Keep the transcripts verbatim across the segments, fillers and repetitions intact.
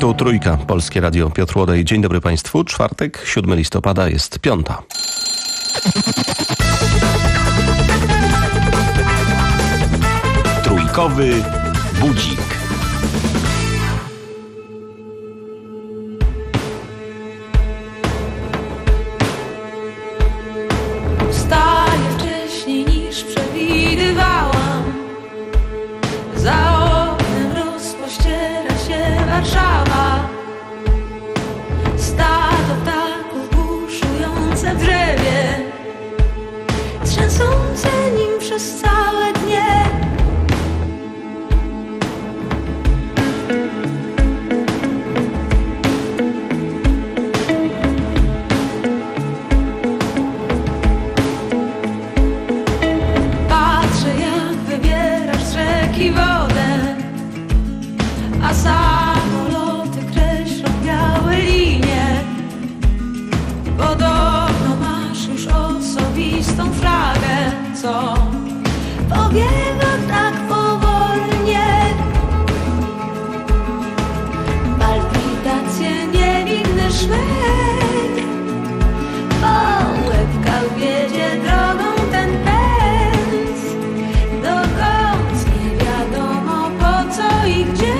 Tu Trójka, Polskie Radio, Piotr Łodej. Dzień dobry Państwu. Czwartek, siódmego listopada, jest piąta. Trójkowy budzik. Wstaję wcześniej niż przewidywałam. Za oknem rozpościera się Warszawa. Stado ptaków buszujące w drzewie, trzęsące nim przez całe dnie. Patrzę, jak wybierasz z rzeki wodę, a samoloty kreślą białe linie. Podobno masz już osobistą flagę, co powiewa tak powolnie. Palpitacje, niewinny szmek, po łebkach wiedzie drogą ten pęd, dokąd nie wiadomo po co i gdzie.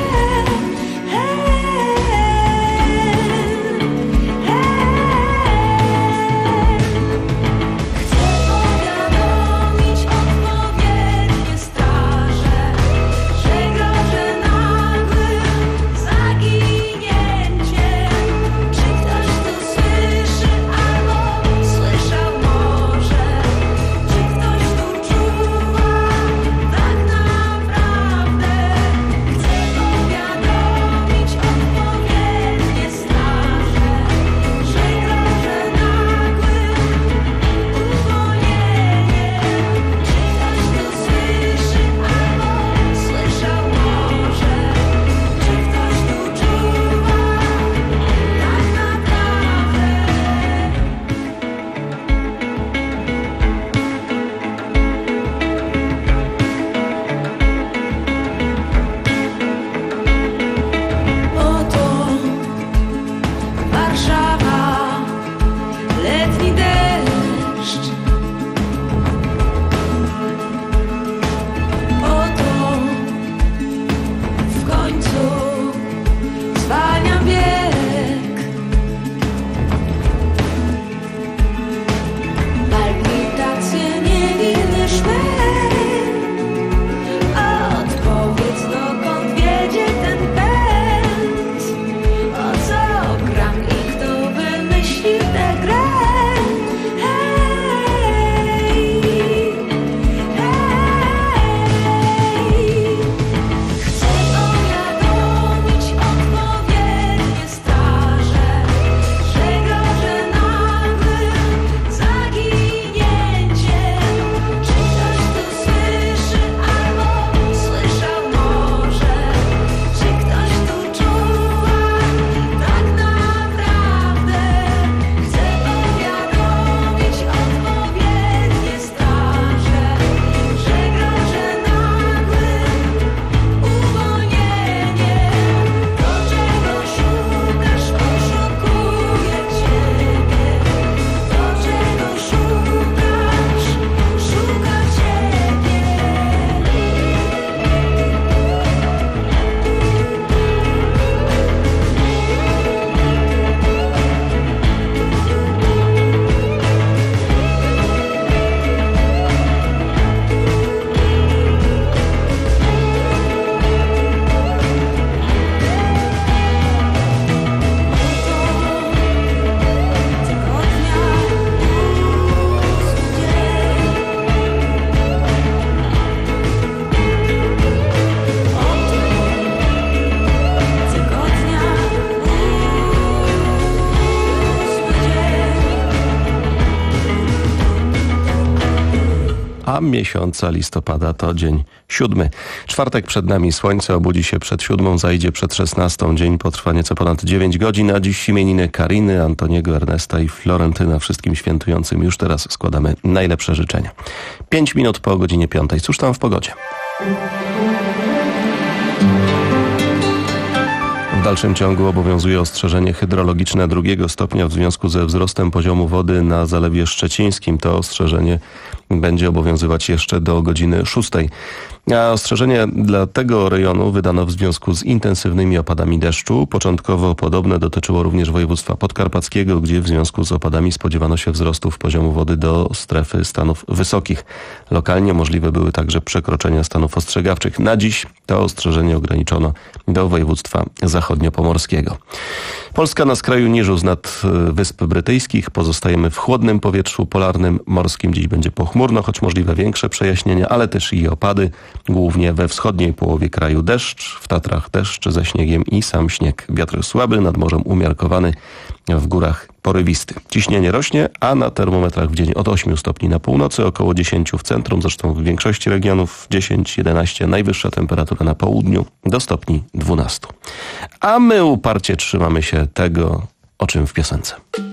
A miesiąca listopada to dzień siódmy. Czwartek przed nami, słońce obudzi się przed siódmą, zajdzie przed szesnastą. Dzień potrwa nieco ponad dziewięć godzin, a dziś imieniny Kariny, Antoniego, Ernesta i Florentyna. Wszystkim świętującym już teraz składamy najlepsze życzenia. Pięć minut po godzinie piątej. Cóż tam w pogodzie? W dalszym ciągu obowiązuje ostrzeżenie hydrologiczne drugiego stopnia w związku ze wzrostem poziomu wody na Zalewie Szczecińskim. To ostrzeżenie będzie obowiązywać jeszcze do godziny szóstej. A ostrzeżenie dla tego rejonu wydano w związku z intensywnymi opadami deszczu. Początkowo podobne dotyczyło również województwa podkarpackiego, gdzie w związku z opadami spodziewano się wzrostów poziomu wody do strefy stanów wysokich. Lokalnie możliwe były także przekroczenia stanów ostrzegawczych. Na dziś to ostrzeżenie ograniczono do województwa zachodniopomorskiego. Polska na skraju niżu z nad Wysp Brytyjskich. Pozostajemy w chłodnym powietrzu polarnym, morskim. Dziś będzie pochmurno, choć możliwe większe przejaśnienia, ale też i opady. Głównie we wschodniej połowie kraju deszcz, w Tatrach deszcz ze śniegiem i sam śnieg. Wiatr słaby, nad morzem umiarkowany, w górach porywisty. Ciśnienie rośnie, a na termometrach w dzień od ośmiu stopni na północy, około dziesięciu w centrum, zresztą w większości regionów dziesięć jedenaście, najwyższa temperatura na południu do stopni dwunastu. A my uparcie trzymamy się tego, o czym w piosence.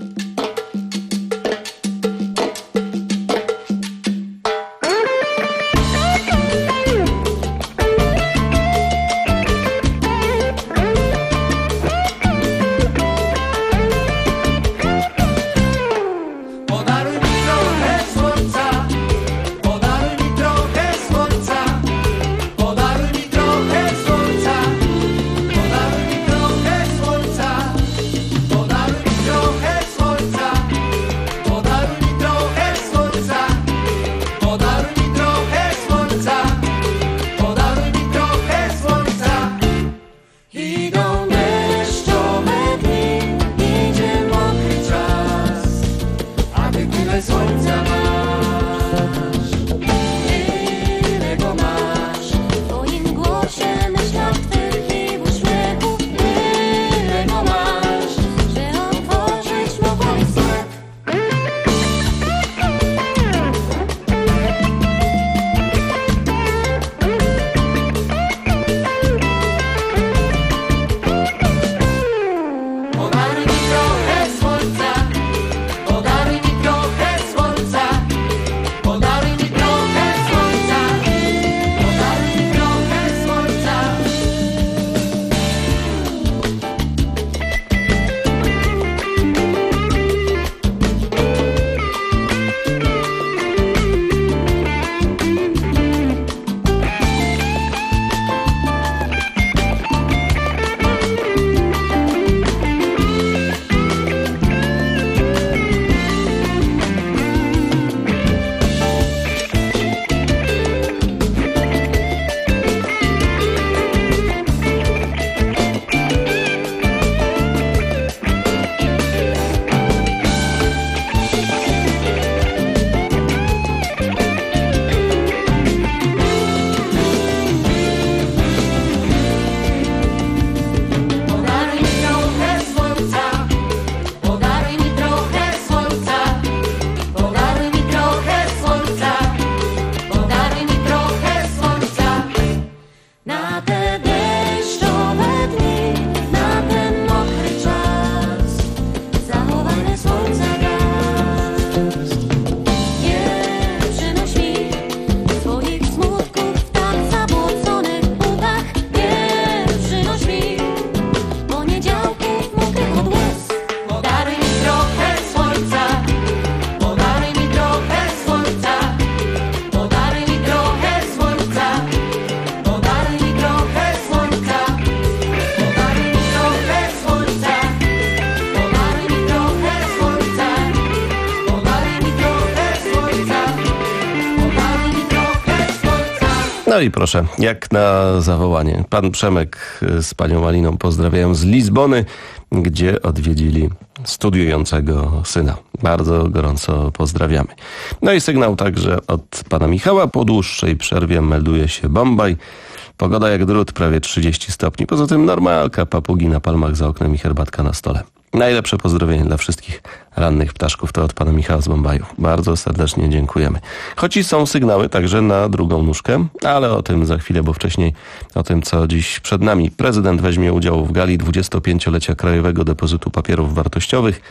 No i proszę, jak na zawołanie. Pan Przemek z panią Aliną pozdrawiają z Lizbony, gdzie odwiedzili studiującego syna. Bardzo gorąco pozdrawiamy. No i sygnał także od pana Michała. Po dłuższej przerwie melduje się Bombaj. Pogoda jak drut, prawie trzydzieści stopni. Poza tym normalka, papugi na palmach za oknem i herbatka na stole. Najlepsze pozdrowienie dla wszystkich rannych ptaszków to od pana Michała z Bombaju. Bardzo serdecznie dziękujemy. Choć i są sygnały także na drugą nóżkę, ale o tym za chwilę, bo wcześniej o tym, co dziś przed nami. Prezydent weźmie udział w gali dwudziestopięciolecia Krajowego Depozytu Papierów Wartościowych.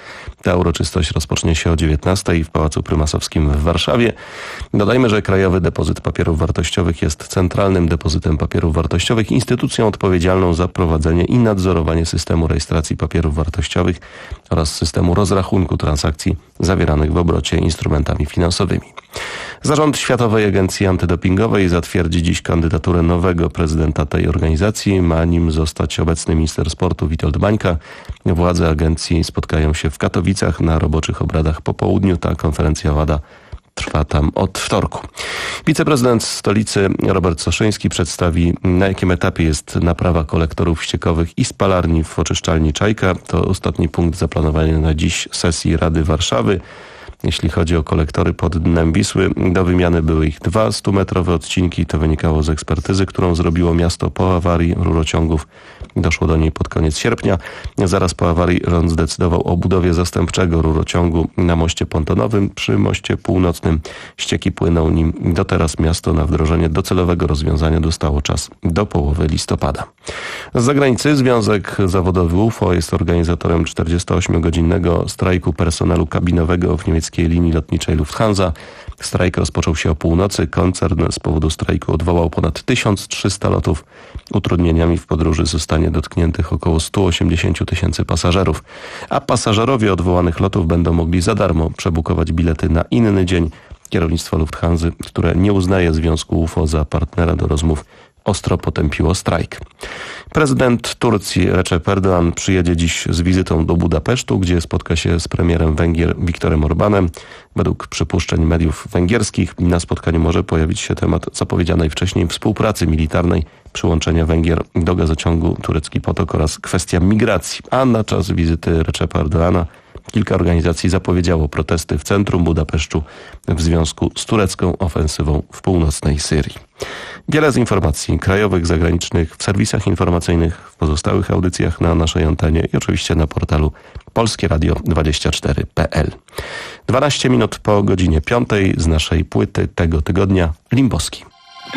Ta uroczystość rozpocznie się o dziewiętnastej w Pałacu Prymasowskim w Warszawie. Dodajmy, że Krajowy Depozyt Papierów Wartościowych jest centralnym depozytem papierów wartościowych, instytucją odpowiedzialną za prowadzenie i nadzorowanie systemu rejestracji papierów wartościowych oraz systemu rozrachunku transakcji zawieranych w obrocie instrumentami finansowymi. Zarząd Światowej Agencji Antydopingowej zatwierdzi dziś kandydaturę nowego prezydenta tej organizacji. Ma nim zostać obecny minister sportu Witold Bańka. Władze agencji spotkają się w Katowicach na roboczych obradach po południu. Ta konferencja WADA trwa tam od wtorku. Wiceprezydent stolicy Robert Soszyński przedstawi, na jakim etapie jest naprawa kolektorów ściekowych i spalarni w oczyszczalni Czajka. To ostatni punkt zaplanowany na dziś sesji Rady Warszawy. Jeśli chodzi o kolektory pod dnem Wisły, do wymiany były ich dwa stumetrowe odcinki. To wynikało z ekspertyzy, którą zrobiło miasto po awarii rurociągów. Doszło do niej pod koniec sierpnia. Zaraz po awarii rząd zdecydował o budowie zastępczego rurociągu na moście pontonowym przy moście północnym. Ścieki płyną nim do teraz. Miasto na wdrożenie docelowego rozwiązania dostało czas do połowy listopada. Z zagranicy Związek Zawodowy U F O jest organizatorem czterdziestoośmiogodzinnego strajku personelu kabinowego w niemieckiej linii lotniczej Lufthansa. Strajk rozpoczął się o północy. Koncern z powodu strajku odwołał ponad tysiąc trzysta lotów. Utrudnieniami w podróży zostanie dotkniętych około sto osiemdziesiąt tysięcy pasażerów. A pasażerowie odwołanych lotów będą mogli za darmo przebukować bilety na inny dzień. Kierownictwo Lufthansy, które nie uznaje Związku U F O za partnera do rozmów, ostro potępiło strajk. Prezydent Turcji Recep Erdoğan przyjedzie dziś z wizytą do Budapesztu, gdzie spotka się z premierem Węgier Viktorem Orbanem. Według przypuszczeń mediów węgierskich na spotkaniu może pojawić się temat zapowiedzianej wcześniej współpracy militarnej, przyłączenia Węgier do gazociągu Turecki Potok oraz kwestia migracji. A na czas wizyty Recepa Erdoğana kilka organizacji zapowiedziało protesty w centrum Budapesztu w związku z turecką ofensywą w północnej Syrii. Wiele z informacji krajowych, zagranicznych w serwisach informacyjnych, w pozostałych audycjach na naszej antenie i oczywiście na portalu polskie radio dwadzieścia cztery kropka p l. dwanaście minut po godzinie piątej z naszej płyty tego tygodnia Limboski.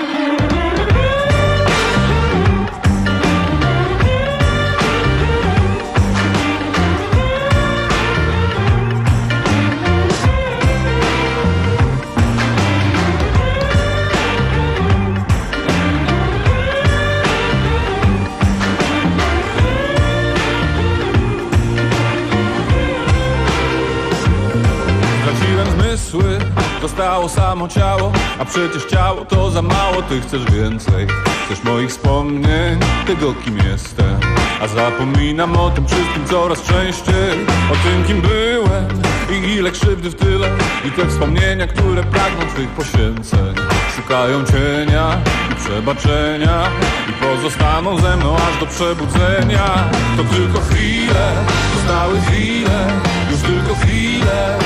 Zostało samo ciało, a przecież ciało to za mało. Ty chcesz więcej, chcesz moich wspomnień, tego kim jestem. A zapominam o tym wszystkim coraz częściej, o tym kim byłem i ile krzywdy w tyle. I te wspomnienia, które pragną twych poświęceń, szukają cienia i przebaczenia i pozostaną ze mną aż do przebudzenia. To tylko chwile, zostały chwile, już tylko chwile.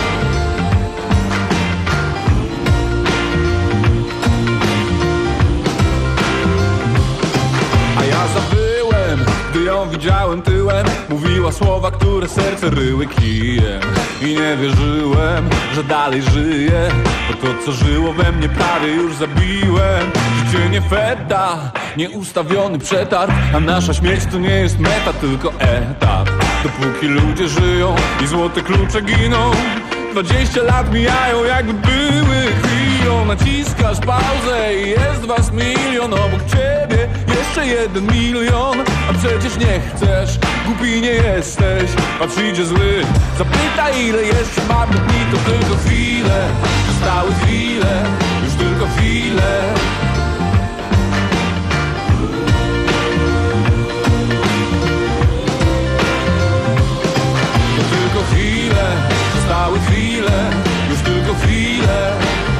Zabyłem, gdy ją widziałem tyłem. Mówiła słowa, które serce ryły kijem. I nie wierzyłem, że dalej żyję, bo to co żyło we mnie prawie już zabiłem. Życie nie feta, nieustawiony przetarg, a nasza śmierć to nie jest meta, tylko etap. Dopóki ludzie żyją i złote klucze giną, dwadzieścia lat mijają jakby były chwilą. Naciskasz pauzę i jest was milion obok ciebie, jeszcze jeden milion. A przecież nie chcesz, głupi nie jesteś. Patrz, idzie zły, zapytaj ile jeszcze marnych dni. To tylko chwile, zostały chwile, już tylko chwile. To tylko chwile, zostały chwile, już tylko chwile.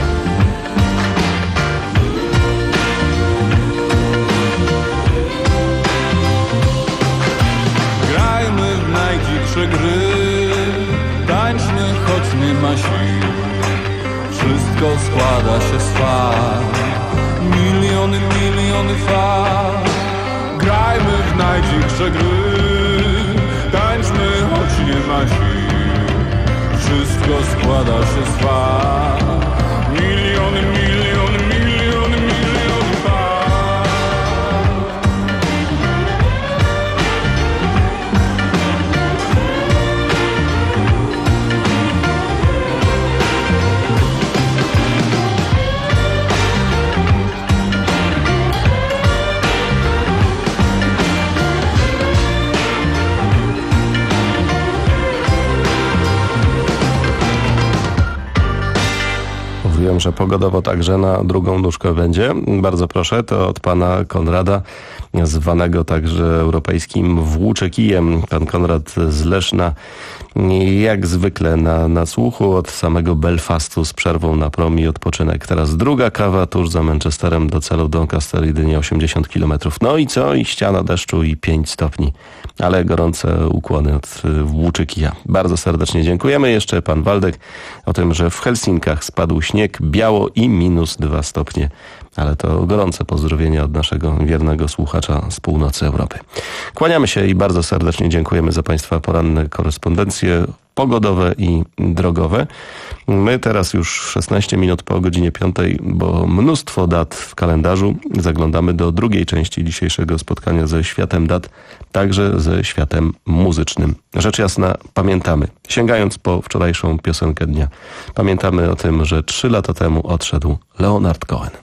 Grajmy w najdziksze gry, tańczmy, choć nie ma sił. Wszystko składa się z fal, miliony, miliony fal. Grajmy w najdziksze gry, tańczmy, choć nie ma sił. Wszystko składa się z fal, miliony, miliony, miliony, miliony fal. mówią, że pogodowo także na drugą nóżkę będzie. Bardzo proszę, to od pana Konrada, zwanego także europejskim włóczykijem. Pan Konrad z Leszna, jak zwykle na, na słuchu od samego Belfastu z przerwą na prom i odpoczynek. Teraz druga kawa tuż za Manchesterem do celu Doncaster, jedynie osiemdziesiąt kilometrów. No i co? I ściana deszczu i pięć stopni. Ale gorące ukłony od włóczykija. Bardzo serdecznie dziękujemy. Jeszcze pan Waldek o tym, że w Helsinkach spadł śnieg, biało i minus dwa stopnie. Ale to gorące pozdrowienia od naszego wiernego słuchacza z północy Europy. Kłaniamy się i bardzo serdecznie dziękujemy za państwa poranne korespondencje pogodowe i drogowe. My teraz już szesnaście minut po godzinie piątej, bo mnóstwo dat w kalendarzu. Zaglądamy do drugiej części dzisiejszego spotkania ze światem dat, także ze światem muzycznym. Rzecz jasna, pamiętamy, sięgając po wczorajszą piosenkę dnia, pamiętamy o tym, że trzy lata temu odszedł Leonard Cohen.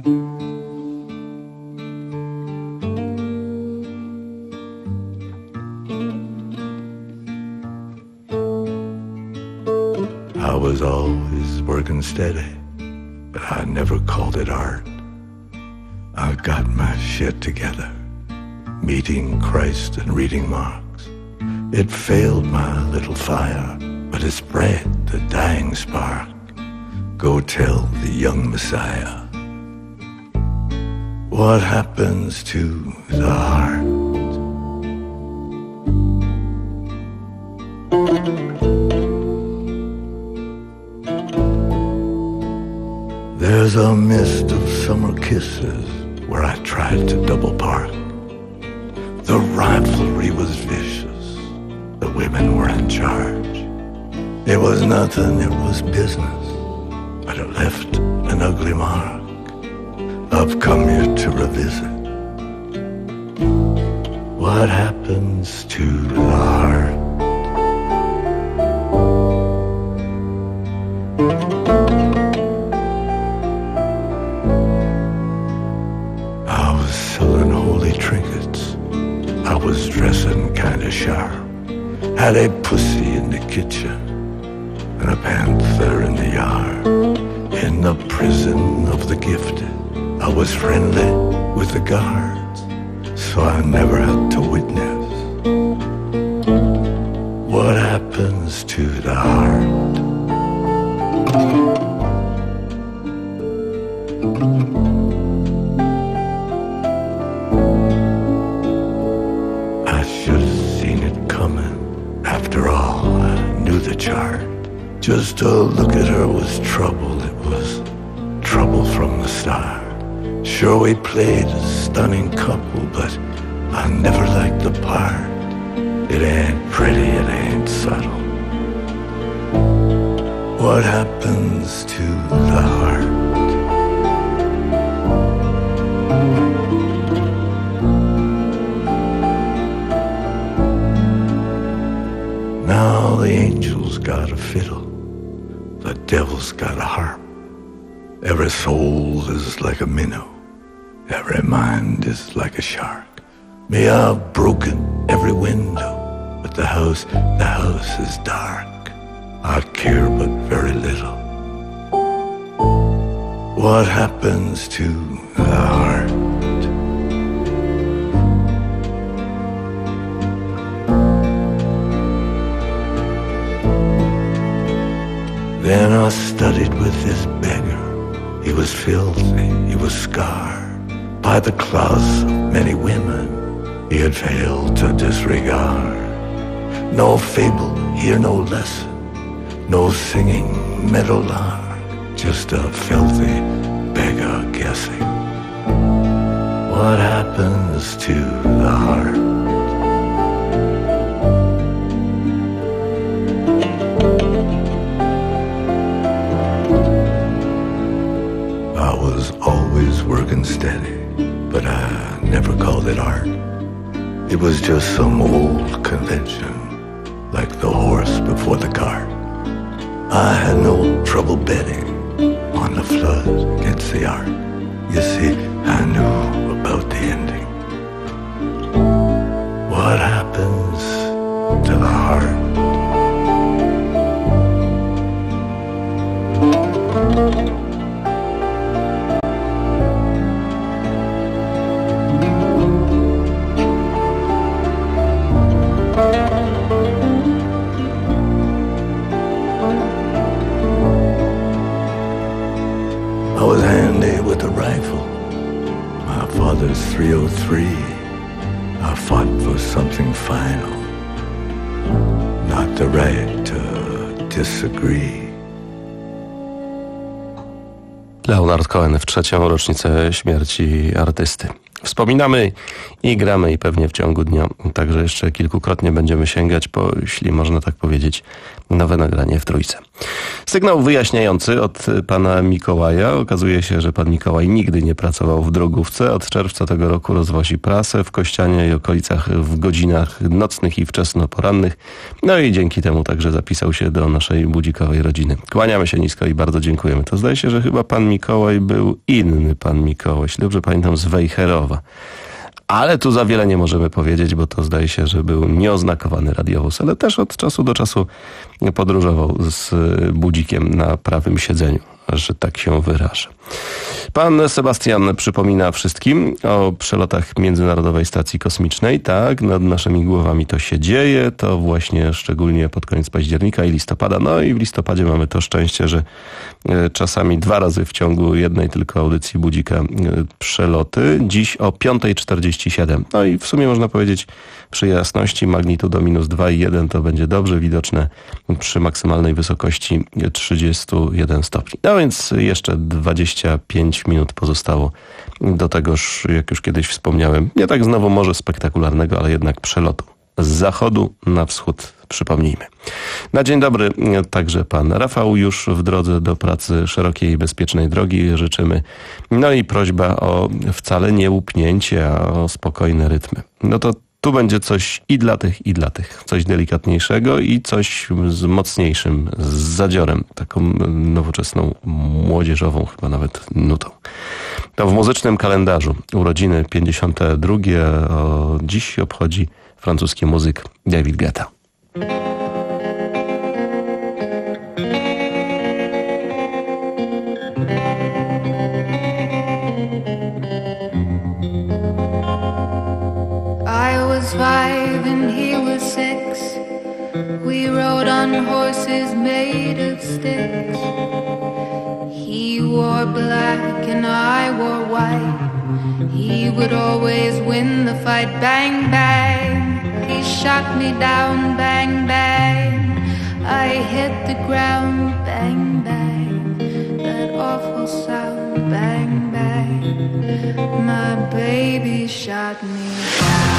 I was always working steady, but I never called it art. I got my shit together, meeting Christ and reading Marx. It failed my little fire, but it spread the dying spark. Go tell the young Messiah what happens to the heart. There's a mist of summer kisses where I tried to double park. The rivalry was vicious, the women were in charge. It was nothing, it was business, but it left an ugly mark. I've come here to revisit what happens to the heart. Trinkets. I was dressing kinda sharp. Had a pussy in the kitchen and a panther in the yard. In the prison of the gifted, I was friendly with the guards, so I never had to witness what happens to the heart. Just to look at her was trouble, it was trouble from the start. Sure, we played a stunning couple, but I never liked the part. It ain't pretty, it ain't subtle. What happens to the heart? Now the angel's got a fiddle, the devil's got a harp. Every soul is like a minnow, every mind is like a shark. Me, I've broken every window, but the house, the house is dark. I care but very little. What happens to the heart? Then I studied with this beggar. He was filthy, he was scarred by the claws of many women he had failed to disregard. No fable, here no lesson, no singing meadowlark, just a filthy beggar guessing what happens to the heart. Always working steady, but I never called it art. It was just some old convention, like the horse before the cart. I had no trouble betting on the flood against the art. You see, I knew about the ending. What happens to the heart? with a rifle. My father's three oh three. I fought for something final, not the right to disagree. Leonard Cohen w trzecią rocznicę śmierci artysty. Wspominamy i gramy i pewnie w ciągu dnia także jeszcze kilkukrotnie będziemy sięgać po, jeśli można tak powiedzieć, nowe nagranie w trójce. Sygnał wyjaśniający od pana Mikołaja. Okazuje się, że pan Mikołaj nigdy nie pracował w drogówce. Od czerwca tego roku rozwozi prasę w Kościanie i okolicach w godzinach nocnych i wczesnoporannych. No i dzięki temu także zapisał się do naszej budzikowej rodziny. Kłaniamy się nisko i bardzo dziękujemy. To zdaje się, że chyba pan Mikołaj był inny pan Mikołaj, jeśli dobrze pamiętam, z Wejherowa. Ale tu za wiele nie możemy powiedzieć, bo to zdaje się, że był nieoznakowany radiowóz, ale też od czasu do czasu podróżował z budzikiem na prawym siedzeniu, że tak się wyrażę. Pan Sebastian przypomina wszystkim o przelotach Międzynarodowej Stacji Kosmicznej. Tak, nad naszymi głowami to się dzieje, to właśnie szczególnie pod koniec października i listopada. No i w listopadzie mamy to szczęście, że czasami dwa razy w ciągu jednej tylko audycji budzika przeloty. Dziś o piąta czterdzieści siedem. No i w sumie można powiedzieć przy jasności magnitudo minus dwa i jeden to będzie dobrze widoczne przy maksymalnej wysokości trzydzieści jeden stopni. No więc jeszcze dwadzieścia pięć minut pozostało do tegoż, jak już kiedyś wspomniałem, nie tak znowu może spektakularnego, ale jednak przelotu z zachodu na wschód, przypomnijmy. Na dzień dobry także pan Rafał już w drodze do pracy szerokiej i bezpiecznej drogi życzymy. No i prośba o wcale nie łupnięcie, a o spokojne rytmy. No to tu będzie coś i dla tych, i dla tych. Coś delikatniejszego i coś z mocniejszym, z zadziorem. Taką nowoczesną, młodzieżową chyba nawet nutą. To w muzycznym kalendarzu urodziny pięćdziesiąte drugie. O dziś obchodzi francuski muzyk David Guetta. Five and he was six. We rode on horses made of sticks. He wore black and I wore white. He would always win the fight. Bang, bang. He shot me down. Bang, bang. I hit the ground. Bang, bang. That awful sound. Bang, bang. My baby shot me down.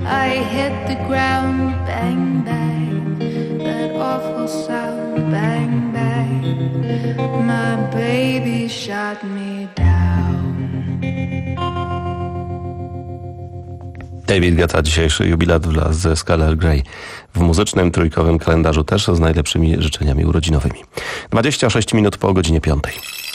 I hit the ground, bang, bang, that awful sound, bang, bang, my baby shot me down. David Guetta, dzisiejszy jubilat wraz ze Skylar Grey. W muzycznym trójkowym kalendarzu też z najlepszymi życzeniami urodzinowymi. dwadzieścia sześć minut po godzinie piątej.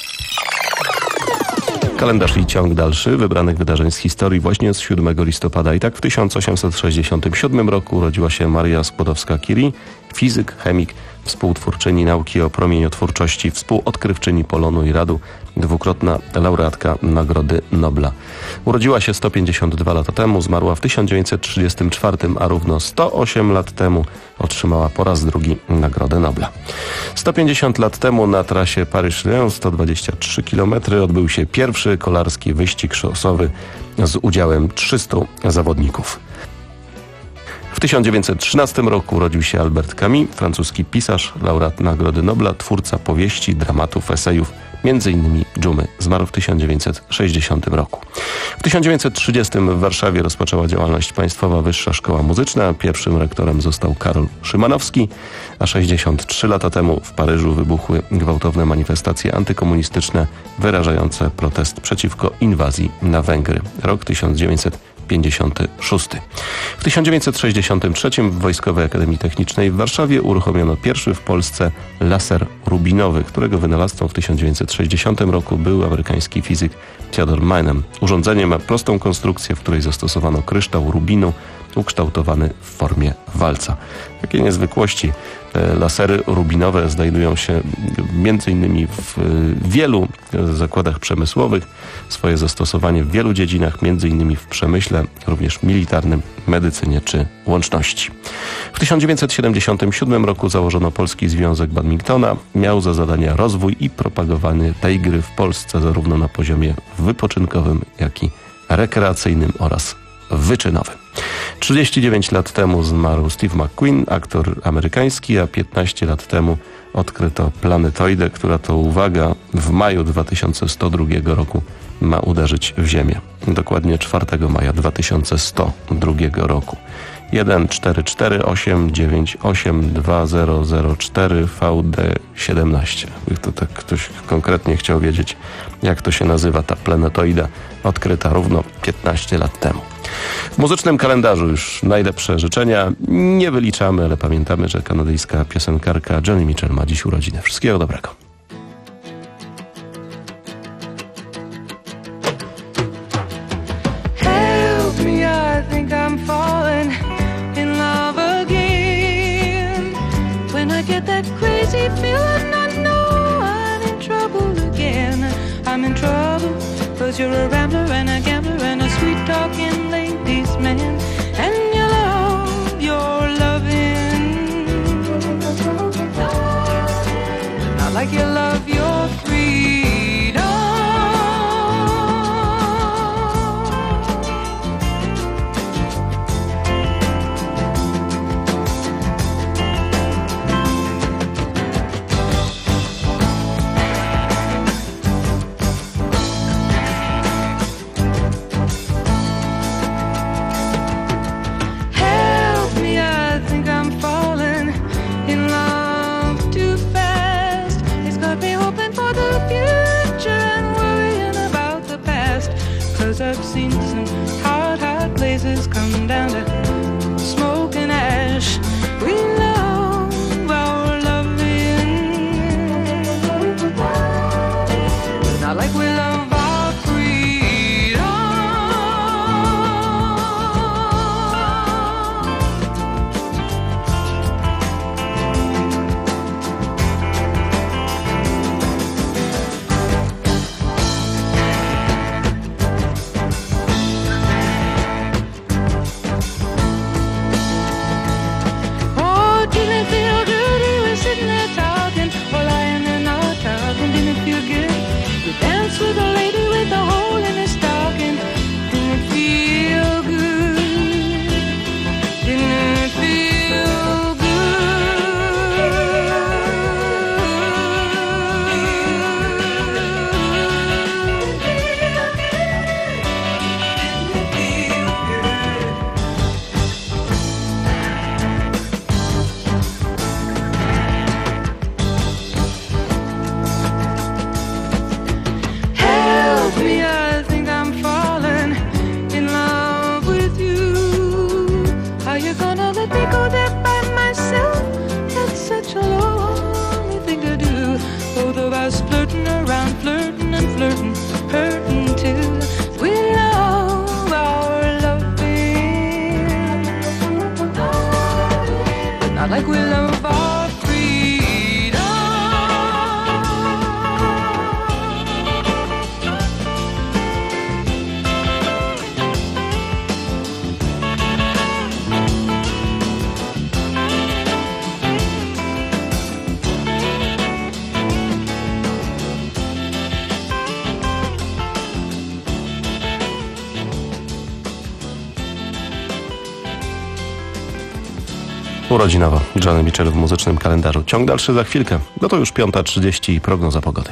Kalendarz i ciąg dalszy wybranych wydarzeń z historii właśnie z siódmego listopada. I tak w tysiąc osiemset sześćdziesiątym siódmym roku urodziła się Maria Skłodowska-Curie, fizyk, chemik, współtwórczyni nauki o promieniotwórczości, współodkrywczyni polonu i radu, dwukrotna laureatka Nagrody Nobla. Urodziła się sto pięćdziesiąt dwa lata temu, zmarła w tysiąc dziewięćset trzydziestym czwartym, a równo sto osiem lat temu otrzymała po raz drugi Nagrodę Nobla. sto pięćdziesiąt lat temu na trasie Paryż-Lyon, sto dwadzieścia trzy kilometry, odbył się pierwszy kolarski wyścig szosowy z udziałem trzystu zawodników. W tysiąc dziewięćset trzynastym roku urodził się Albert Camus, francuski pisarz, laureat Nagrody Nobla, twórca powieści, dramatów, esejów, między innymi Dżumy. Zmarł w tysiąc dziewięćset sześćdziesiątym roku. W tysiąc dziewięćset trzydziestym w Warszawie rozpoczęła działalność Państwowa Wyższa Szkoła Muzyczna. Pierwszym rektorem został Karol Szymanowski, a sześćdziesiąt trzy lata temu w Paryżu wybuchły gwałtowne manifestacje antykomunistyczne wyrażające protest przeciwko inwazji na Węgry. Rok tysiąc dziewięćset pięćdziesiąty szósty. W tysiąc dziewięćset sześćdziesiątym trzecim w Wojskowej Akademii Technicznej w Warszawie uruchomiono pierwszy w Polsce laser rubinowy, którego wynalazcą w tysiąc dziewięćset sześćdziesiątym roku był amerykański fizyk Theodore Meinem. Urządzenie ma prostą konstrukcję, w której zastosowano kryształ rubinu ukształtowany w formie walca. Takie niezwykłości. Lasery rubinowe znajdują się między innymi w wielu zakładach przemysłowych. Swoje zastosowanie w wielu dziedzinach, między innymi w przemyśle, również militarnym, medycynie czy łączności. W tysiąc dziewięćset siedemdziesiątym siódmym roku założono Polski Związek Badmintona. Miał za zadanie rozwój i propagowanie tej gry w Polsce zarówno na poziomie wypoczynkowym, jak i rekreacyjnym oraz wyczynowym. trzydzieści dziewięć lat temu zmarł Steve McQueen, aktor amerykański, a piętnaście lat temu odkryto planetoidę, która to, uwaga, w maju dwa tysiące sto drugiego roku ma uderzyć w Ziemię. Dokładnie czwartego maja dwa tysiące sto drugiego roku. jeden cztery cztery osiem dziewięć osiem dwa zero zero cztery V D siedemnaście. Gdyby to tak ktoś konkretnie chciał wiedzieć, jak to się nazywa ta planetoida, odkryta równo piętnaście lat temu. W muzycznym kalendarzu już najlepsze życzenia nie wyliczamy, ale pamiętamy, że kanadyjska piosenkarka Joni Mitchell ma dziś urodziny. Wszystkiego dobrego. Help me, I think I'm falling in love again. When I get that crazy feeling, I know I'm in trouble again. I'm in trouble, 'cause you're a rambler and a gambler and a sweet-talking ladies' man. And you love your loving, not like you love your freedom. I've seen some hot, hot places come down to smoke and ash. We love our loving, not like we love our freedom. Urodzinowo Johnny Mitchell w muzycznym kalendarzu. Ciąg dalszy za chwilkę, bo to już piąta trzydzieści i prognoza pogody.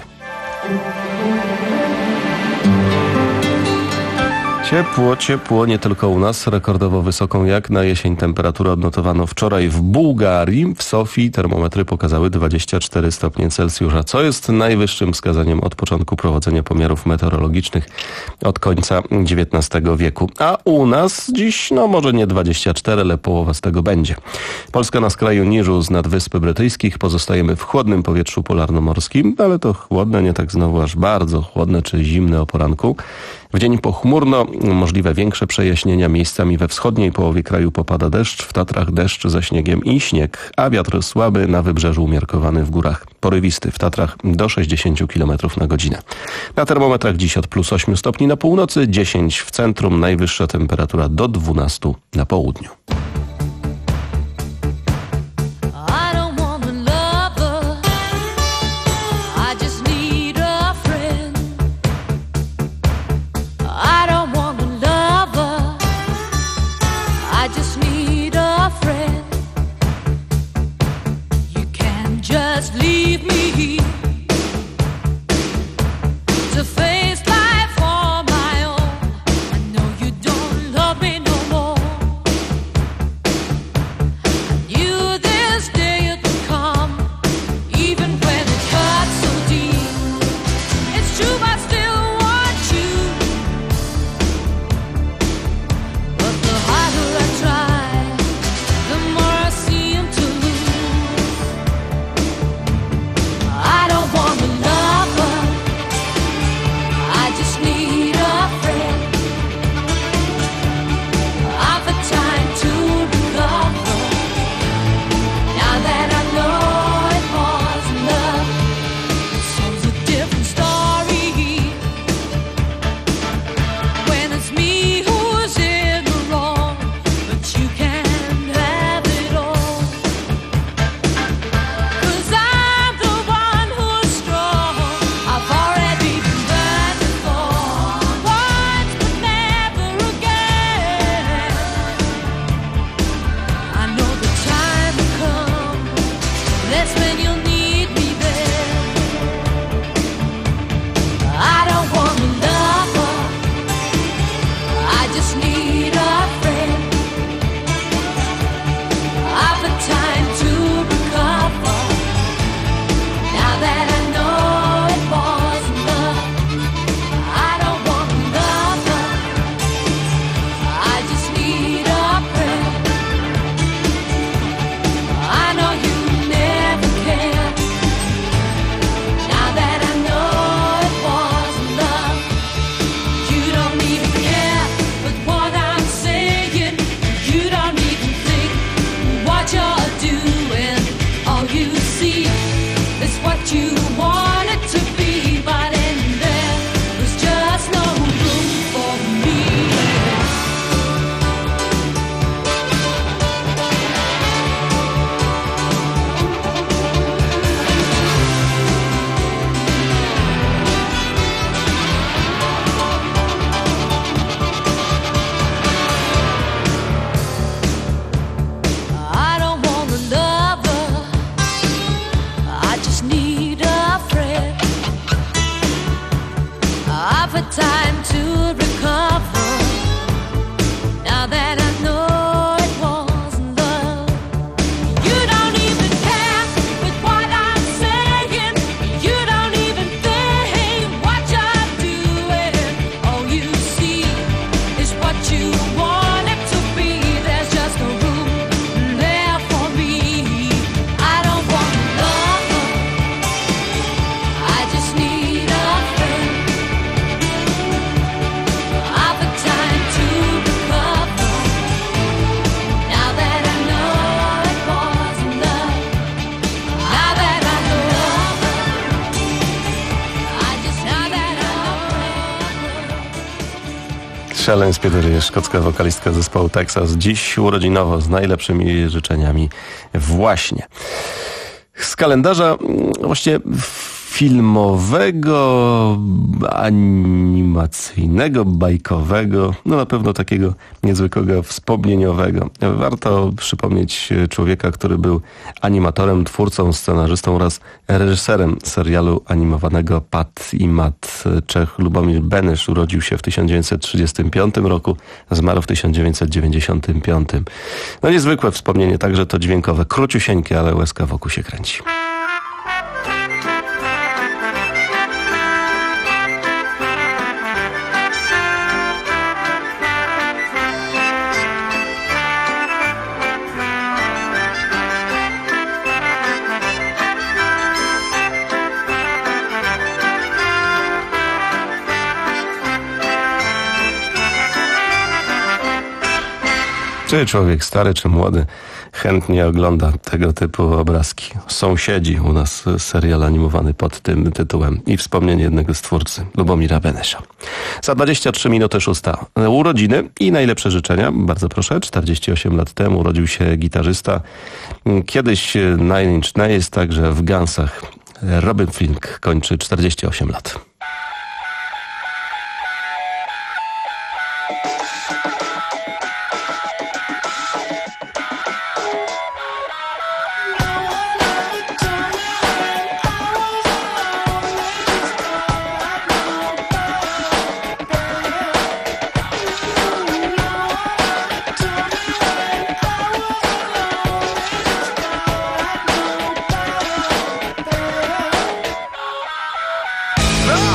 Ciepło, ciepło, nie tylko u nas. Rekordowo wysoką jak na jesień temperaturę odnotowano wczoraj w Bułgarii. W Sofii termometry pokazały dwadzieścia cztery stopnie Celsjusza, co jest najwyższym wskazaniem od początku prowadzenia pomiarów meteorologicznych od końca dziewiętnastego wieku. A u nas dziś, no może nie dwadzieścia cztery, ale połowa z tego będzie. Polska na skraju niżu z nad Wysp Brytyjskich. Pozostajemy w chłodnym powietrzu polarnomorskim, ale to chłodne, nie tak znowu aż bardzo chłodne czy zimne o poranku. W dzień pochmurno, możliwe większe przejaśnienia, miejscami we wschodniej połowie kraju popada deszcz, w Tatrach deszcz ze śniegiem i śnieg, a wiatr słaby, na wybrzeżu umiarkowany, w górach porywisty, w Tatrach do sześćdziesiąt kilometrów na godzinę. Na termometrach dziś od plus ośmiu stopni na północy, dziesięć w centrum, najwyższa temperatura do dwunastu na południu. Just leave me to face life on my own. I know you don't love me no more. I knew this day would come, even when it hurts so deep. It's true, I still want you, but the harder I try, the more I seem to lose. I don't want a lover, I just need a friend. I've had time to recover, now that I know it was love. It's always a different story when it's me who's in the wrong, but you can't have it all. 'Cause I'm the one who's strong. I've already been burned before, once but never again. I know the time will come, that's when you'll need me there. I don't want a lover, I just need a friend. I've had time to recover, now that I know it wasn't love. I don't want a lover, I just need a friend. I know you never cared, now that I know it wasn't love. You don't even care with what I'm saying, you don't even think what you're doing. All you see is what you want it to be, but in there was just no room for me. I don't want a lover, I just need a friend. I've had time to recover, now that I know it wasn't love. You don't even care with what I'm saying, you don't even think what you're doing. All you see is what you want it to be. There's just no room there for me. I don't want a lover, I just need a friend. I've had time to recover, now that I know it wasn't love. Now that I know, I just now that I know. Shelen Spiedery, szkocka wokalistka zespołu Texas. Dziś urodzinowo z najlepszymi życzeniami właśnie. Z kalendarza, mm, właściwie w filmowego, animacyjnego, bajkowego, no na pewno takiego niezwykłego, wspomnieniowego. Warto przypomnieć człowieka, który był animatorem, twórcą, scenarzystą oraz reżyserem serialu animowanego Pat i Mat. Czech Lubomir Beneš urodził się w tysiąc dziewięćset trzydziestym piątym roku, zmarł w tysiąc dziewięćset dziewięćdziesiątym piątym. No niezwykłe wspomnienie, także to dźwiękowe, króciusieńkie, ale łezka wokół się kręci. Czy człowiek stary, czy młody chętnie ogląda tego typu obrazki. Sąsiedzi, u nas serial animowany pod tym tytułem i wspomnienie jednego z twórcy, Lubomira Benesza. Za dwadzieścia trzy minuty szósta. Urodziny i najlepsze życzenia. Bardzo proszę. czterdzieści osiem lat temu urodził się gitarzysta. Kiedyś Nine Inch Nails, także w Gunsach. Robin Fink kończy czterdzieści osiem lat. No!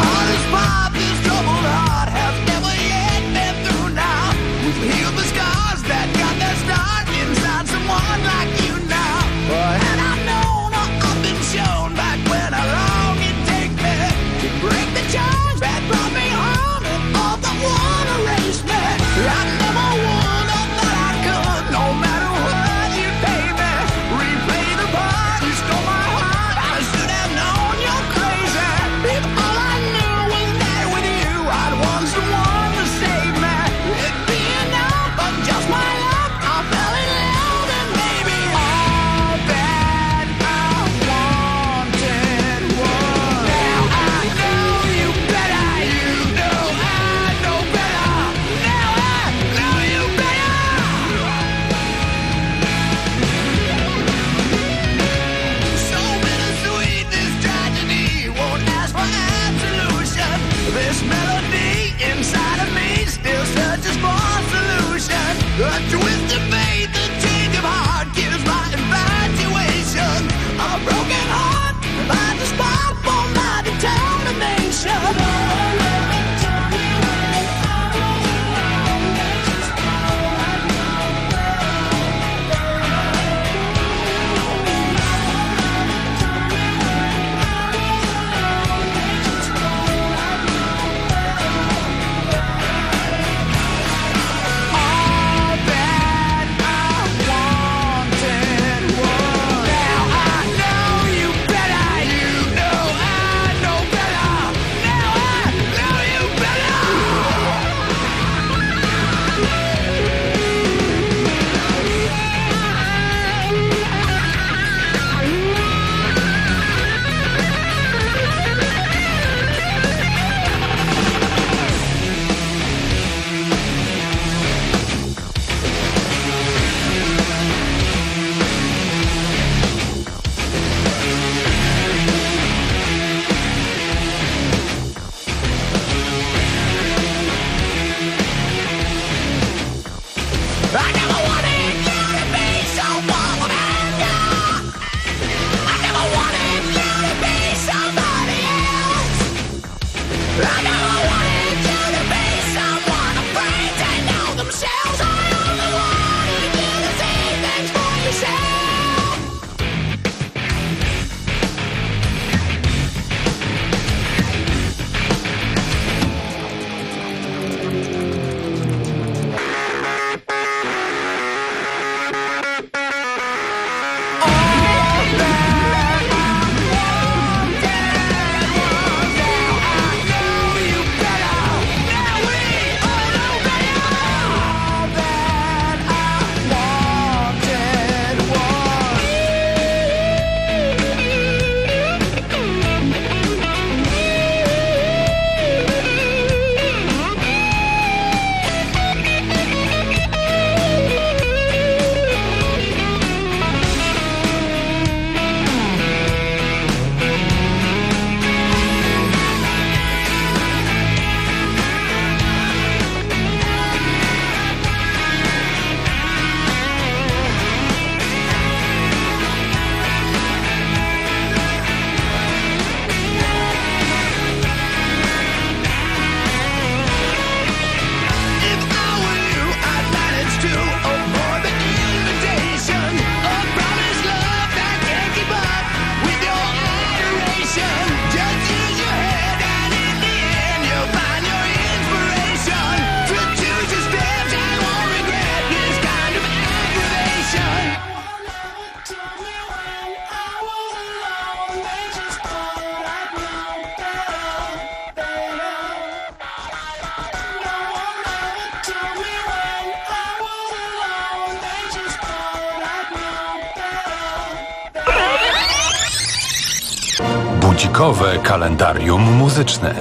Wyjątkowe kalendarium muzyczne.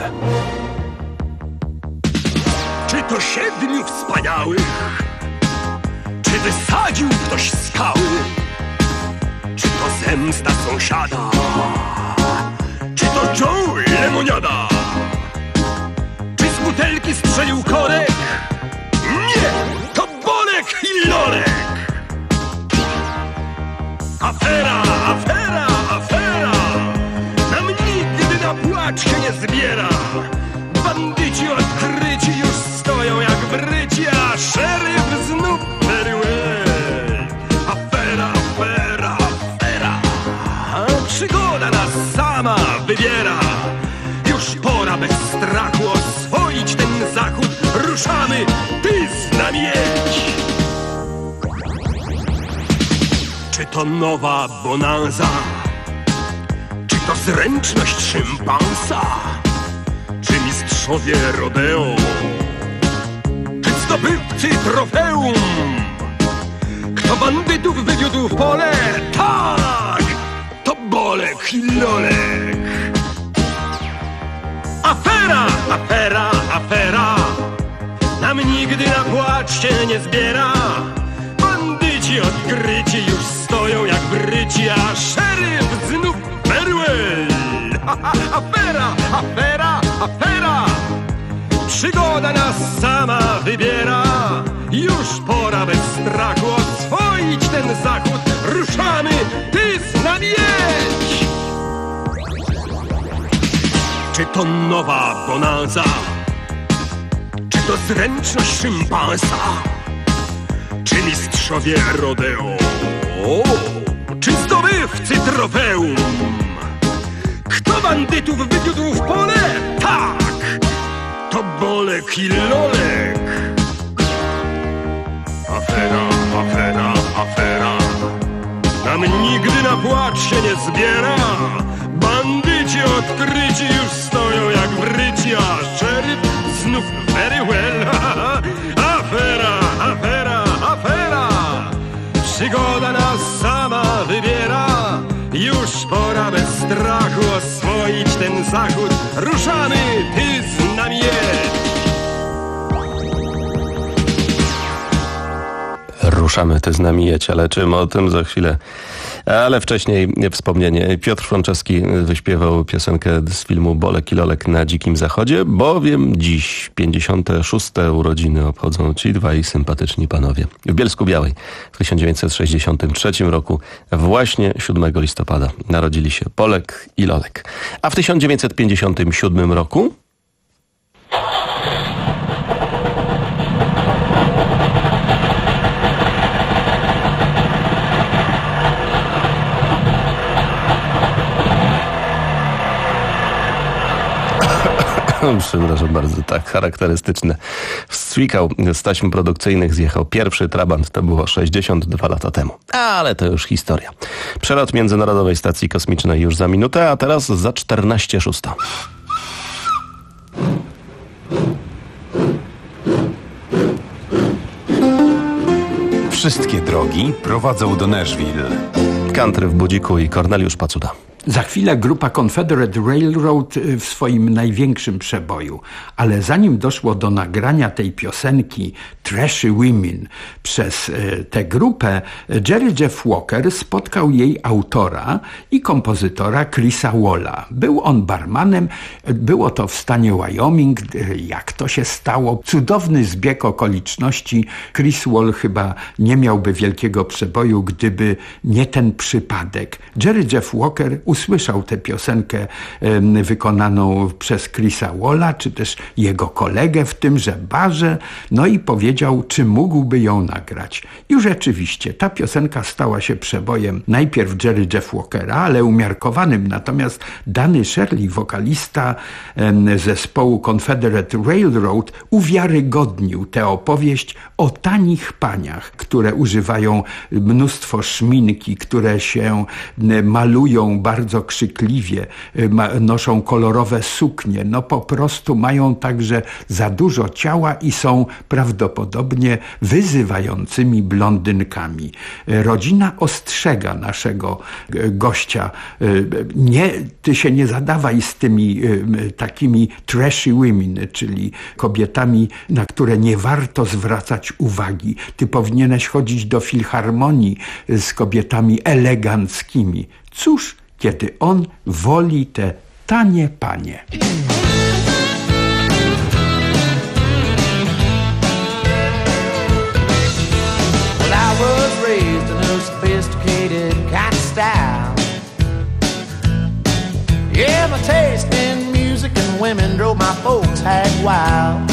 Czy to siedmiu wspaniałych? Czy wysadził ktoś skały? Czy to zemsta sąsiada? Czy to Joe lemoniada? Czy z butelki strzelił korek? Nie! To Bolek i Lolek! Afera, afera, afera! Nam nigdy na płacz się nie zbiera. Bandyci odkryci już stoją jak bryci, a szeryf znów perły. Afera, afera, afera. A przygoda nas sama wybiera. Już pora bez strachu oswoić ten zachód. Ruszamy, ty z nami jedź. Czy to nowa bonanza? Czy to zręczność szympansa? Czy mistrzowie rodeo? Czy zdobywcy trofeum? Kto bandytów wywiódł w pole? Tak! To Bolek i Lolek! Afera, afera, afera! Nam nigdy na płacz się nie zbiera. Bandyci odkryci już stoją jak bryci, a szeryf znów perły. Afera, afera, afera! Przygoda nas sama wybiera. Już pora bez strachu oswoić ten zachód. Ruszamy, ty z nami jedź! Czy to nowa bonanza? Czy to zręczność szympansa? Czy mistrzowie rodeo? Czy zdobywcy trofeum? Kto bandytów wywiódł w pole? Tak! To Bolek i Lolek! Afera, afera, afera! Nam nigdy na płacz się nie zbiera. Bandyci odkryci już stoją jak bryci, a szeryf znów very well. Afera, afera, afera! Przygoda nas sama wybiera. Już pora bez strachu oswoić ten zachód. Ruszamy, ty z nami jedź! Ruszamy, ty z nami jedź, ale czym o tym za chwilę. Ale wcześniej wspomnienie. Piotr Franceski wyśpiewał piosenkę z filmu Bolek i Lolek na Dzikim Zachodzie, bowiem dziś pięćdziesiąte szóste urodziny obchodzą ci dwaj sympatyczni panowie. W Bielsku-Białej w tysiąc dziewięćset sześćdziesiątym trzecim roku, właśnie siódmego listopada, narodzili się Bolek i Lolek. A w tysiąc dziewięćset pięćdziesiątym siódmym roku przepraszam bardzo, tak charakterystyczne. Wstrzykał z taśm produkcyjnych zjechał pierwszy trabant, to było sześćdziesiąt dwa lata temu. Ale to już historia. Przelot Międzynarodowej Stacji Kosmicznej już za minutę, a teraz za czternaście szósta. Wszystkie drogi prowadzą do Nashville. Country w budziku i Korneliusz Pacuda. Za chwilę grupa Confederate Railroad w swoim największym przeboju. Ale zanim doszło do nagrania tej piosenki Trashy Women przez tę grupę, Jerry Jeff Walker spotkał jej autora i kompozytora Chrisa Walla. Był on barmanem, było to w stanie Wyoming. Jak to się stało? Cudowny zbieg okoliczności. Chris Wall chyba nie miałby wielkiego przeboju, gdyby nie ten przypadek. Jerry Jeff Walker usłyszał tę piosenkę um, wykonaną przez Chrisa Walla, czy też jego kolegę w tymże barze, no i powiedział, czy mógłby ją nagrać. I rzeczywiście ta piosenka stała się przebojem najpierw Jerry Jeff Walkera, ale umiarkowanym, natomiast Danny Shirley, wokalista um, zespołu Confederate Railroad, uwiarygodnił tę opowieść o tanich paniach, które używają mnóstwo szminki, które się malują bardzo bardzo krzykliwie, ma, noszą kolorowe suknie, no po prostu mają także za dużo ciała i są prawdopodobnie wyzywającymi blondynkami. Rodzina ostrzega naszego gościa, nie, ty się nie zadawaj z tymi takimi trashy women, czyli kobietami, na które nie warto zwracać uwagi. Ty powinieneś chodzić do filharmonii z kobietami eleganckimi. Cóż, kiedy on woli te tanie panie. Well, I was raised in a sophisticated kind of style. Yeah, my taste in music and women drove my folks hag wild.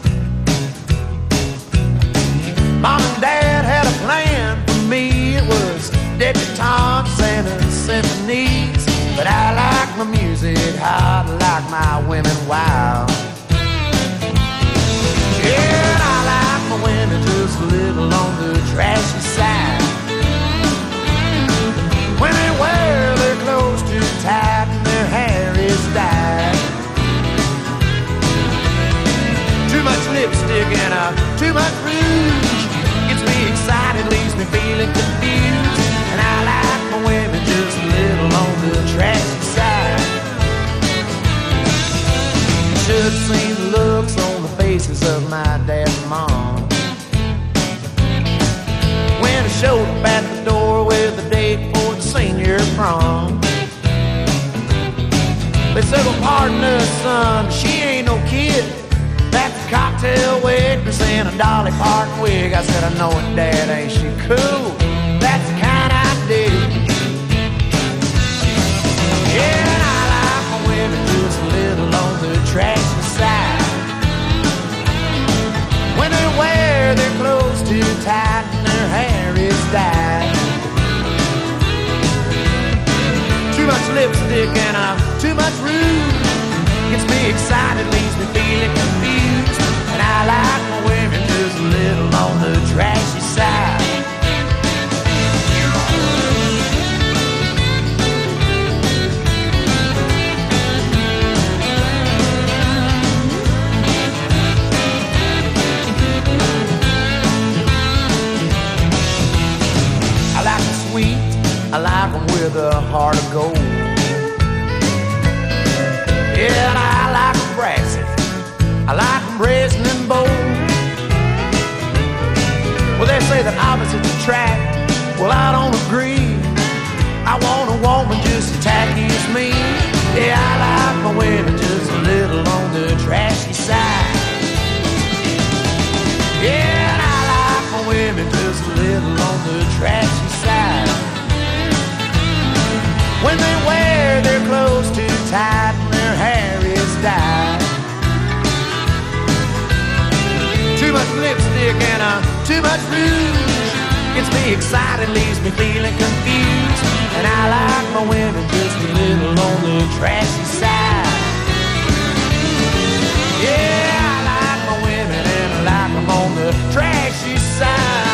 Mom and Dad had a plan for me. It was debutantes and symphonies. But I like my music hot, like my women wild. Yeah, and I like my women just a little on the trashy side. When they wear their clothes too tight and their hair is dyed. Too much lipstick and uh, too much rouge gets me excited, leaves me feeling confused. And I like my women just a little on the trashy side. Should have seen the looks on the faces of my dad and mom when I showed up at the door with a date for the senior prom. They said, well, pardon us, son, she ain't no kid. That's a cocktail waitress in a Dolly Parton wig. I said, I know it, Dad, ain't she cool? That's the kind I dig. Yeah, and I like my women just a little on the trashy side. When they wear their clothes too tight and their hair is dyed. Too much lipstick and uh, too much rouge gets me excited, leaves me feeling confused. And I like my women just a little on the trashy side. I like them sweet, I like them with a heart of gold. Yeah, and I like them brassy, I like them brazen and bold. Well, they say that opposites attract, well, I don't agree. I want a woman just as tacky as me. Yeah, I like my women just a little on the trashy side. Yeah, and I like my women just a little on the trashy side. When they wear their clothes too tight and their hair is dyed. Too much lipstick and uh, too much rouge gets me excited, leaves me feeling confused. And I like my women just a little on the trashy side. Yeah, I like my women and I like them on the trashy side.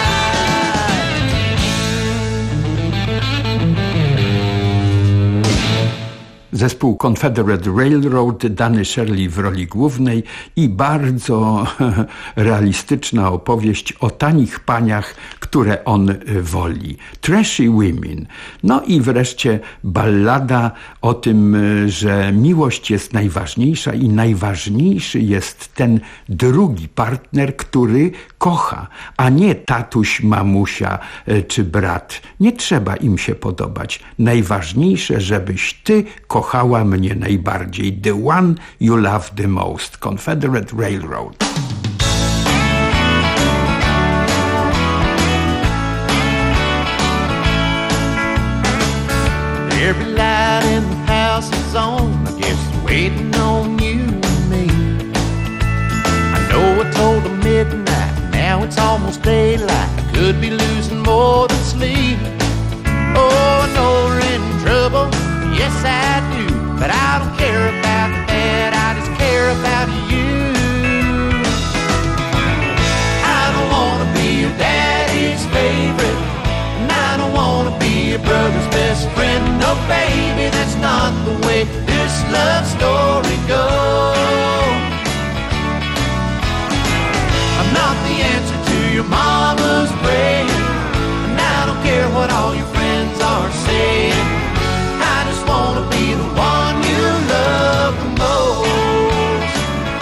Zespół Confederate Railroad, Danny Shirley w roli głównej i bardzo realistyczna opowieść o tanich paniach, które on woli. Trashy Women. No i wreszcie ballada o tym, że miłość jest najważniejsza i najważniejszy jest ten drugi partner, który kocha, a nie tatuś, mamusia czy brat. Nie trzeba im się podobać. Najważniejsze, żebyś ty kochała mnie najbardziej. The one you love the most. Confederate Railroad. Every light in the house is on, I guess waiting on you and me. I know I told her midnight, now it's almost daylight. I could be losing more than sleep. Oh, I know we're in trouble, yes I do, but I don't care about that, I just care about you. I don't wanna be your daddy's favorite, and I don't wanna be your brother's best friend. No, baby, that's I'm not the answer to your mama's praying, and I don't care what all your friends are saying. I just wanna be the one you love the most.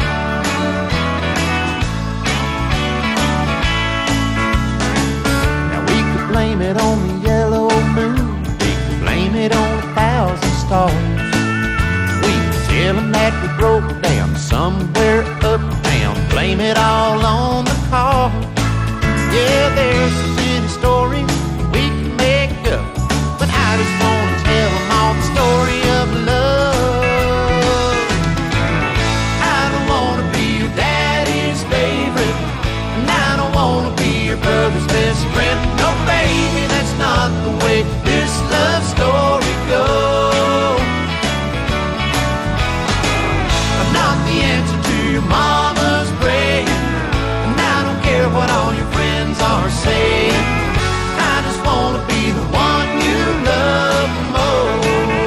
Now we could blame it on the yellow moon, we could blame it on a thousand stars. We could tell them that we broke down somewhere uptown, blame it all on the car. Yeah, there's so many stories we can make up, but I just wanna tell them all the story of love. I don't wanna be your daddy's favorite, and I don't wanna be your brother's best friend. No, baby, that's not the way this love story goes. I'm not the answer to your mama's praying, and I don't care what all your friends are saying. I just wanna be the one you love the most.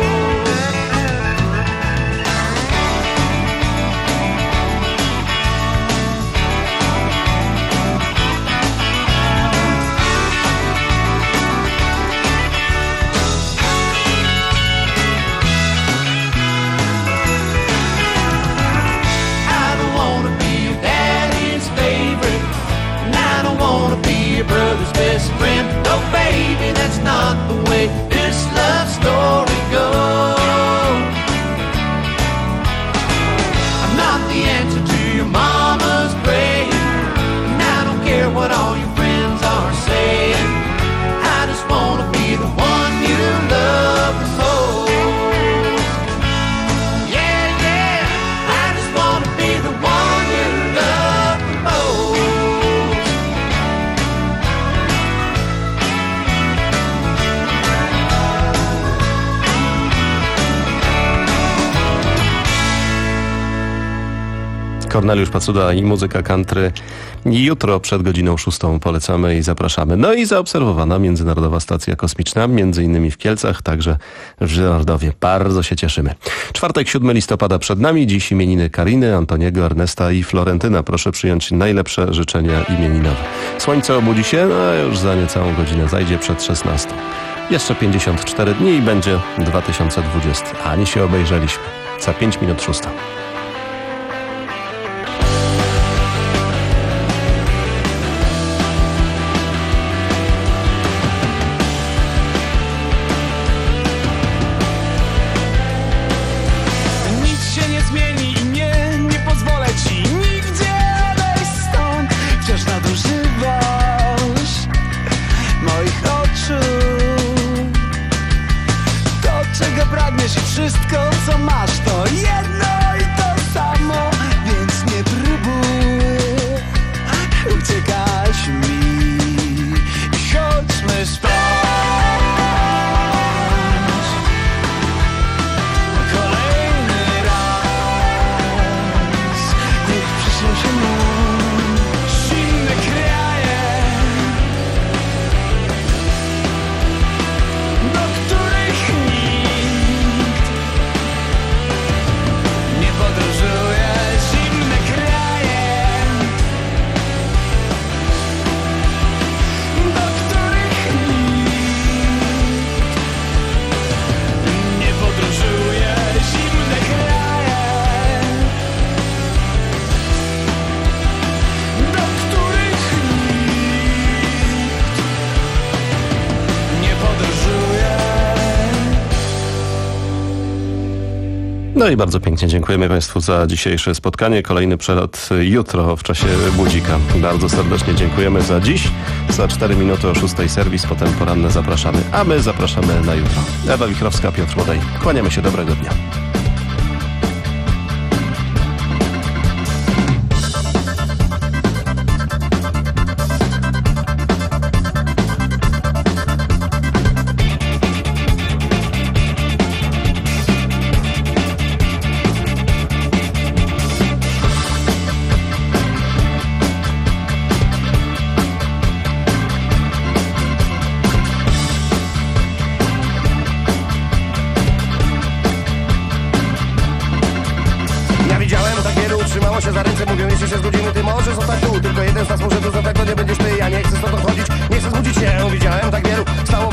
I don't wanna be your daddy's favorite, and I don't wanna be your brother's best friend. No, baby, that's not the way this love story goes. I'm not the answer to your mama's praying, and I don't care what all your friends are saying. I just wanna be the one you love the most. Yeah, yeah, I just wanna be the one you love the most. Korneliusz Pacuda i muzyka country. Jutro przed godziną szóstą polecamy i zapraszamy. No i zaobserwowana Międzynarodowa Stacja Kosmiczna, między innymi w Kielcach, także w Żyrardowie. Bardzo się cieszymy. Czwartek, siódmego listopada przed nami. Dziś imieniny Kariny, Antoniego, Ernesta i Florentyna. Proszę przyjąć najlepsze życzenia imieninowe. Słońce obudzi się, a już za niecałą godzinę zajdzie przed szesnastą. Jeszcze pięćdziesiąt cztery dni i będzie dwa tysiące dwudziesty. Ani się obejrzeliśmy. Za pięć minut szósta. Nic się nie zmieni i nie, nie pozwolę ci nigdzie odejść stąd. Wciąż nadużywasz moich oczu, to czego pragniesz i wszystko co masz to jedno i to samo, więc nie próbuj uciekać mi i chodźmy spać. Kolejny raz niech przyśnią się nam zimne kraje, do których nikt nie podróżuje. Zimne kraje, do których nikt nie podróżuje. Zimne kraje, do których nikt nie podróżuje. No i bardzo pięknie dziękujemy Państwu za dzisiejsze spotkanie. Kolejny przelot jutro w czasie budzika. Bardzo serdecznie dziękujemy za dziś. Za cztery minuty o szóstej serwis, potem poranne zapraszamy. A my zapraszamy na jutro. Ewa Wichrowska, Piotr Łodej. Kłaniamy się, dobrego dnia.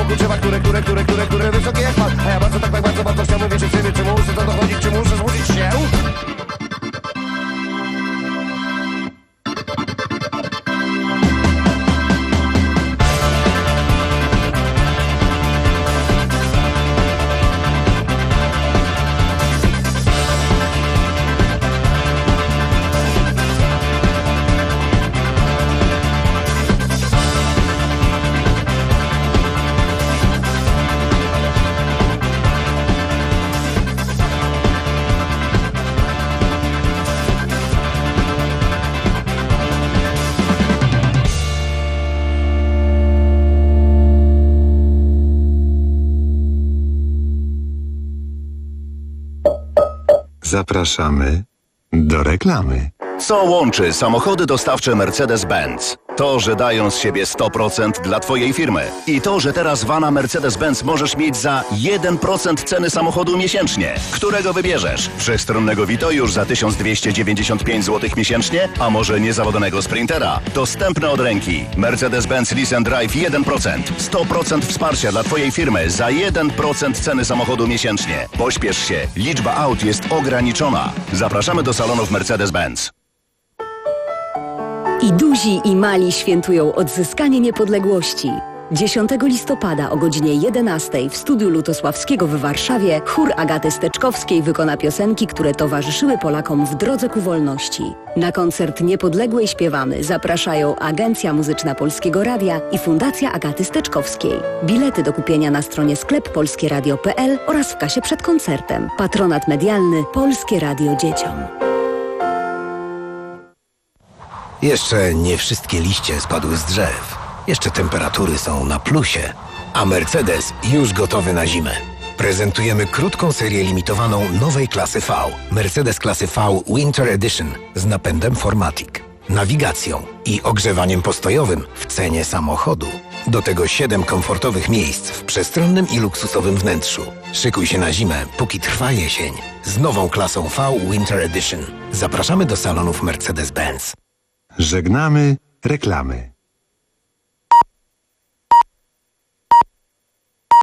dokuczywa, które, które, które, które, które wysokie jak pan. A ja bardzo, tak, tak bardzo, bardzo chciałbym wiedzieć, czy, czy muszę to dochodzić, czy muszę złożyć się? Zapraszamy do reklamy. Co łączy samochody dostawcze Mercedes-Benz? To, że dają z siebie sto procent dla Twojej firmy. I to, że teraz vana Mercedes-Benz możesz mieć za jeden procent ceny samochodu miesięcznie. Którego wybierzesz? Wszechstronnego Vito już za tysiąc dwieście dziewięćdziesiąt pięć złotych miesięcznie? A może niezawodnego Sprintera? Dostępne od ręki. Mercedes-Benz Lease and Drive jeden procent. sto procent wsparcia dla Twojej firmy za jeden procent ceny samochodu miesięcznie. Pośpiesz się. Liczba aut jest ograniczona. Zapraszamy do salonów Mercedes-Benz. I duzi, i mali świętują odzyskanie niepodległości. dziesiątego listopada o godzinie jedenastej w studiu Lutosławskiego w Warszawie chór Agaty Steczkowskiej wykona piosenki, które towarzyszyły Polakom w drodze ku wolności. Na koncert Niepodległej śpiewamy zapraszają Agencja Muzyczna Polskiego Radia i Fundacja Agaty Steczkowskiej. Bilety do kupienia na stronie sklep polskieradio kropka p l oraz w kasie przed koncertem. Patronat medialny Polskie Radio Dzieciom. Jeszcze nie wszystkie liście spadły z drzew. Jeszcze temperatury są na plusie. A Mercedes już gotowy na zimę. Prezentujemy krótką serię limitowaną nowej klasy V. Mercedes klasy V Winter Edition z napędem cztery matic, nawigacją i ogrzewaniem postojowym w cenie samochodu. Do tego siedem komfortowych miejsc w przestronnym i luksusowym wnętrzu. Szykuj się na zimę, póki trwa jesień. Z nową klasą V Winter Edition. Zapraszamy do salonów Mercedes-Benz. Żegnamy reklamy.